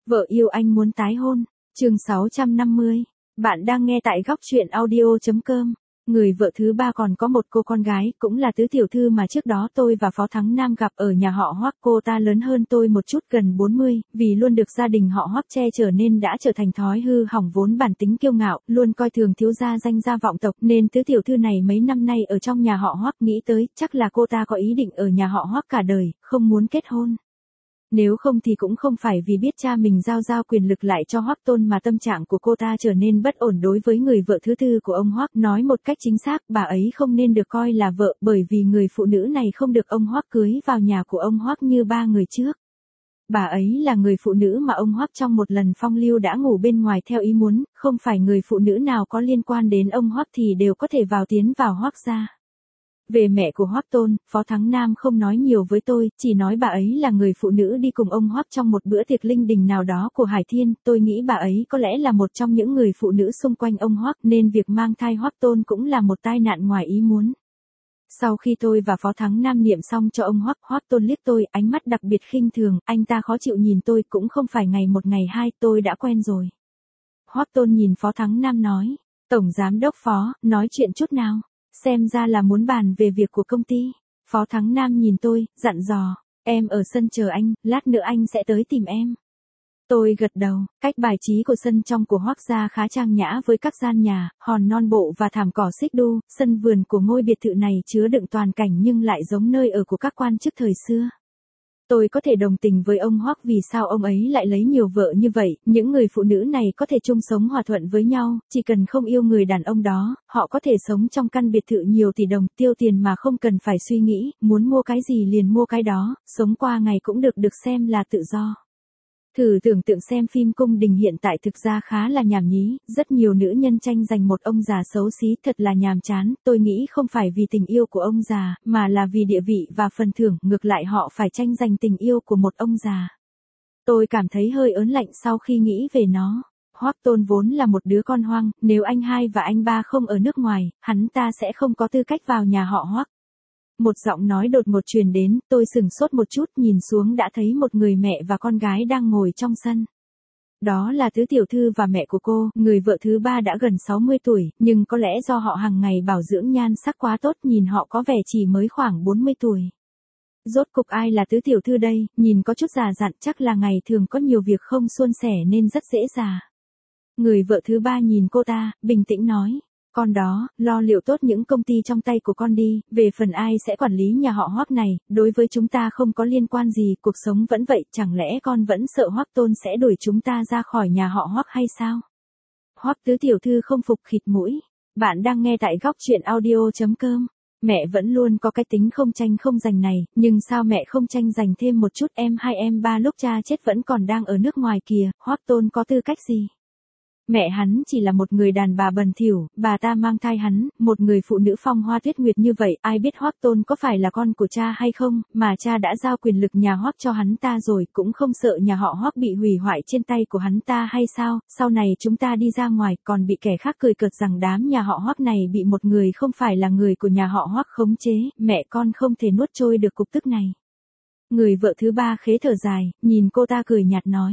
Vợ yêu anh muốn tái hôn. Chương 650. Bạn đang nghe tại góc truyện audio.com. Người vợ thứ ba còn có một cô con gái, cũng là tứ tiểu thư mà trước đó tôi và Phó Thắng Nam gặp ở nhà họ Hoắc. Cô ta lớn hơn tôi một chút, gần 40, vì luôn được gia đình họ Hoắc che chở nên đã trở thành thói hư hỏng vốn bản tính kiêu ngạo, luôn coi thường thiếu gia danh gia vọng tộc, nên tứ tiểu thư này mấy năm nay ở trong nhà họ Hoắc, nghĩ tới chắc là cô ta có ý định ở nhà họ Hoắc cả đời, không muốn kết hôn. Nếu không thì cũng không phải vì biết cha mình giao quyền lực lại cho Hoắc Tôn mà tâm trạng của cô ta trở nên bất ổn đối với người vợ thứ tư của ông Hoắc. Nói một cách chính xác, bà ấy không nên được coi là vợ, bởi vì người phụ nữ này không được ông Hoắc cưới vào nhà của ông Hoắc như ba người trước. Bà ấy là người phụ nữ mà ông Hoắc trong một lần phong lưu đã ngủ bên ngoài theo ý muốn, không phải người phụ nữ nào có liên quan đến ông Hoắc thì đều có thể tiến vào Hoắc gia. Về mẹ của Hoắc Tôn, Phó Thắng Nam không nói nhiều với tôi, chỉ nói bà ấy là người phụ nữ đi cùng ông Hoắc trong một bữa tiệc linh đình nào đó của Hải Thiên. Tôi nghĩ bà ấy có lẽ là một trong những người phụ nữ xung quanh ông Hoắc, nên việc mang thai Hoắc Tôn cũng là một tai nạn ngoài ý muốn. Sau khi tôi và Phó Thắng Nam niệm xong cho ông Hoắc, Hoắc Tôn liếc tôi, ánh mắt đặc biệt khinh thường, anh ta khó chịu nhìn tôi, cũng không phải ngày một ngày hai, tôi đã quen rồi. Hoắc Tôn nhìn Phó Thắng Nam nói, Tổng Giám đốc Phó, nói chuyện chút nào. Xem ra là muốn bàn về việc của công ty. Phó Thắng Nam nhìn tôi, dặn dò, em ở sân chờ anh, lát nữa anh sẽ tới tìm em. Tôi gật đầu. Cách bài trí của sân trong của Hoắc gia khá trang nhã với các gian nhà, hòn non bộ và thảm cỏ xích đu. Sân vườn của ngôi biệt thự này chứa đựng toàn cảnh nhưng lại giống nơi ở của các quan chức thời xưa. Tôi có thể đồng tình với ông Hoắc vì sao ông ấy lại lấy nhiều vợ như vậy. Những người phụ nữ này có thể chung sống hòa thuận với nhau, chỉ cần không yêu người đàn ông đó, họ có thể sống trong căn biệt thự nhiều tỷ đồng, tiêu tiền mà không cần phải suy nghĩ, muốn mua cái gì liền mua cái đó, sống qua ngày cũng được xem là tự do. Thử tưởng tượng xem phim cung đình hiện tại thực ra khá là nhảm nhí, rất nhiều nữ nhân tranh giành một ông già xấu xí, thật là nhàm chán. Tôi nghĩ không phải vì tình yêu của ông già, mà là vì địa vị và phần thưởng, ngược lại họ phải tranh giành tình yêu của một ông già. Tôi cảm thấy hơi ớn lạnh sau khi nghĩ về nó. Hoắc Tôn vốn là một đứa con hoang, nếu anh hai và anh ba không ở nước ngoài, hắn ta sẽ không có tư cách vào nhà họ Hoắc. Một giọng nói đột ngột truyền đến, tôi sửng sốt một chút, nhìn xuống đã thấy một người mẹ và con gái đang ngồi trong sân. Đó là tứ tiểu thư và mẹ của cô, người vợ thứ ba đã gần 60 tuổi, nhưng có lẽ do họ hàng ngày bảo dưỡng nhan sắc quá tốt, nhìn họ có vẻ chỉ mới khoảng 40 tuổi. Rốt cục ai là tứ tiểu thư đây, nhìn có chút già dặn, chắc là ngày thường có nhiều việc không suôn sẻ nên rất dễ già. Người vợ thứ ba nhìn cô ta, bình tĩnh nói. Con đó, lo liệu tốt những công ty trong tay của con đi, về phần ai sẽ quản lý nhà họ Hoắc này, đối với chúng ta không có liên quan gì, cuộc sống vẫn vậy, chẳng lẽ con vẫn sợ Hoắc Tôn sẽ đuổi chúng ta ra khỏi nhà họ Hoắc hay sao? Hoắc tứ tiểu thư không phục, khịt mũi. Bạn đang nghe tại góc truyện audio.com. Mẹ vẫn luôn có cái tính không tranh không giành này, nhưng sao mẹ không tranh giành thêm một chút, em hai em ba lúc cha chết vẫn còn đang ở nước ngoài kìa, Hoắc Tôn có tư cách gì? Mẹ hắn chỉ là một người đàn bà bần thỉu, bà ta mang thai hắn, một người phụ nữ phong hoa tuyết nguyệt như vậy, ai biết Hoắc Tôn có phải là con của cha hay không, mà cha đã giao quyền lực nhà Hoắc cho hắn ta rồi, cũng không sợ nhà họ Hoắc bị hủy hoại trên tay của hắn ta hay sao? Sau này chúng ta đi ra ngoài, còn bị kẻ khác cười cợt rằng đám nhà họ Hoắc này bị một người không phải là người của nhà họ Hoắc khống chế, mẹ con không thể nuốt trôi được cục tức này. Người vợ thứ ba khế thở dài, nhìn cô ta cười nhạt nói.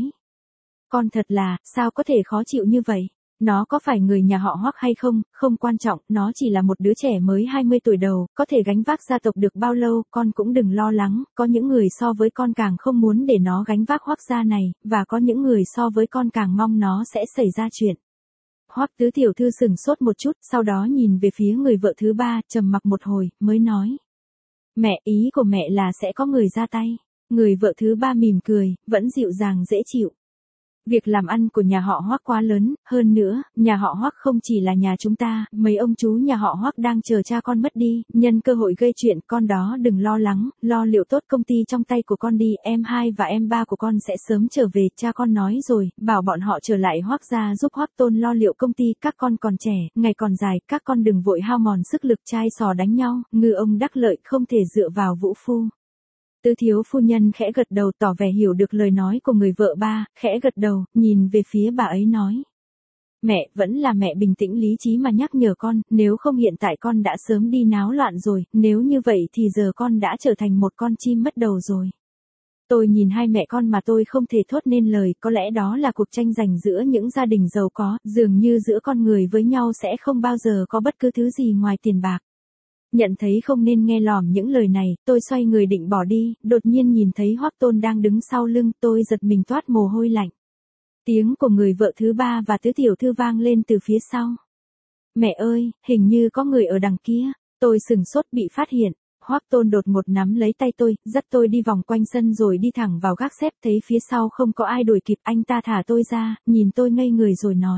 Con thật là, sao có thể khó chịu như vậy? Nó có phải người nhà họ Hoắc hay không, không quan trọng, nó chỉ là một đứa trẻ mới 20 tuổi đầu, có thể gánh vác gia tộc được bao lâu, con cũng đừng lo lắng, có những người so với con càng không muốn để nó gánh vác Hoắc gia này, và có những người so với con càng mong nó sẽ xảy ra chuyện. Hoắc tứ tiểu thư sửng sốt một chút, sau đó nhìn về phía người vợ thứ ba, trầm mặc một hồi, mới nói. Mẹ, ý của mẹ là sẽ có người ra tay. Người vợ thứ ba mỉm cười, vẫn dịu dàng dễ chịu. Việc làm ăn của nhà họ Hoắc quá lớn, hơn nữa, nhà họ Hoắc không chỉ là nhà chúng ta, mấy ông chú nhà họ Hoắc đang chờ cha con mất đi, nhân cơ hội gây chuyện, con đó đừng lo lắng, lo liệu tốt công ty trong tay của con đi, em hai và em ba của con sẽ sớm trở về, cha con nói rồi, bảo bọn họ trở lại Hoắc gia giúp Hoắc Tôn lo liệu công ty, các con còn trẻ, ngày còn dài, các con đừng vội hao mòn sức lực trai sò đánh nhau, ngư ông đắc lợi không thể dựa vào vũ phu. Tứ thiếu phu nhân khẽ gật đầu tỏ vẻ hiểu được lời nói của người vợ ba, khẽ gật đầu, nhìn về phía bà ấy nói. Mẹ, vẫn là mẹ bình tĩnh lý trí mà nhắc nhở con, nếu không hiện tại con đã sớm đi náo loạn rồi, nếu như vậy thì giờ con đã trở thành một con chim mất đầu rồi. Tôi nhìn hai mẹ con mà tôi không thể thốt nên lời, có lẽ đó là cuộc tranh giành giữa những gia đình giàu có, dường như giữa con người với nhau sẽ không bao giờ có bất cứ thứ gì ngoài tiền bạc. Nhận thấy không nên nghe lỏm những lời này, tôi xoay người định bỏ đi, đột nhiên nhìn thấy Hoắc Tôn đang đứng sau lưng, tôi giật mình toát mồ hôi lạnh. Tiếng của người vợ thứ ba và tứ tiểu thư vang lên từ phía sau. Mẹ ơi, hình như có người ở đằng kia. Tôi sừng sốt bị phát hiện. Hoắc Tôn đột ngột nắm lấy tay tôi, dắt tôi đi vòng quanh sân rồi đi thẳng vào gác xếp, thấy phía sau không có ai đuổi kịp, anh ta thả tôi ra, nhìn tôi ngây người rồi nói.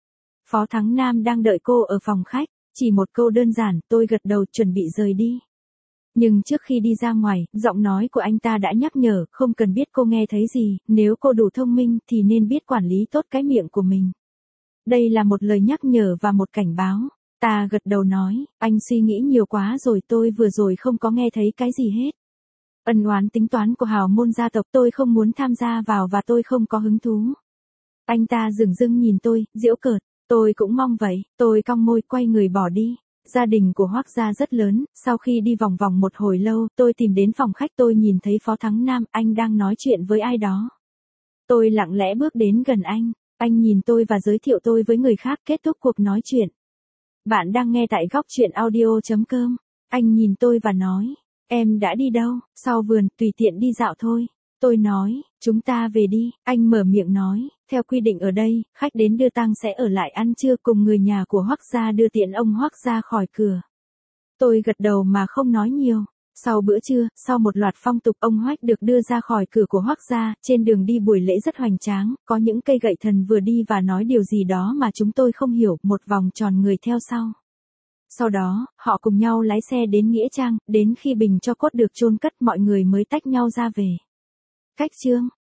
Phó Thắng Nam đang đợi cô ở phòng khách, chỉ một câu đơn giản, tôi gật đầu chuẩn bị rời đi. Nhưng trước khi đi ra ngoài, giọng nói của anh ta đã nhắc nhở, không cần biết cô nghe thấy gì, nếu cô đủ thông minh thì nên biết quản lý tốt cái miệng của mình. Đây là một lời nhắc nhở và một cảnh báo. Ta gật đầu nói, anh suy nghĩ nhiều quá rồi, tôi vừa rồi không có nghe thấy cái gì hết. Ân oán tính toán của hào môn gia tộc tôi không muốn tham gia vào và tôi không có hứng thú. Anh ta dửng dưng nhìn tôi, giễu cợt, tôi cũng mong vậy, tôi cong môi quay người bỏ đi. Gia đình của Hoắc gia rất lớn, sau khi đi vòng vòng một hồi lâu, tôi tìm đến phòng khách, tôi nhìn thấy Phó Thắng Nam, anh đang nói chuyện với ai đó. Tôi lặng lẽ bước đến gần anh nhìn tôi và giới thiệu tôi với người khác, kết thúc cuộc nói chuyện. Bạn đang nghe tại góc truyện audio.com. Anh nhìn tôi và nói, em đã đi đâu? Sau vườn, tùy tiện đi dạo thôi. Tôi nói, chúng ta về đi. Anh mở miệng nói, theo quy định ở đây, khách đến đưa tang sẽ ở lại ăn trưa cùng người nhà của Hoắc gia đưa tiện ông Hoắc ra khỏi cửa. Tôi gật đầu mà không nói nhiều. Sau bữa trưa, sau một loạt phong tục, ông Hoắc được đưa ra khỏi cửa của Hoắc gia, trên đường đi buổi lễ rất hoành tráng, có những cây gậy thần vừa đi và nói điều gì đó mà chúng tôi không hiểu, một vòng tròn người theo sau. Sau đó, họ cùng nhau lái xe đến Nghĩa Trang, đến khi bình cho cốt được chôn cất mọi người mới tách nhau ra về. Cách chương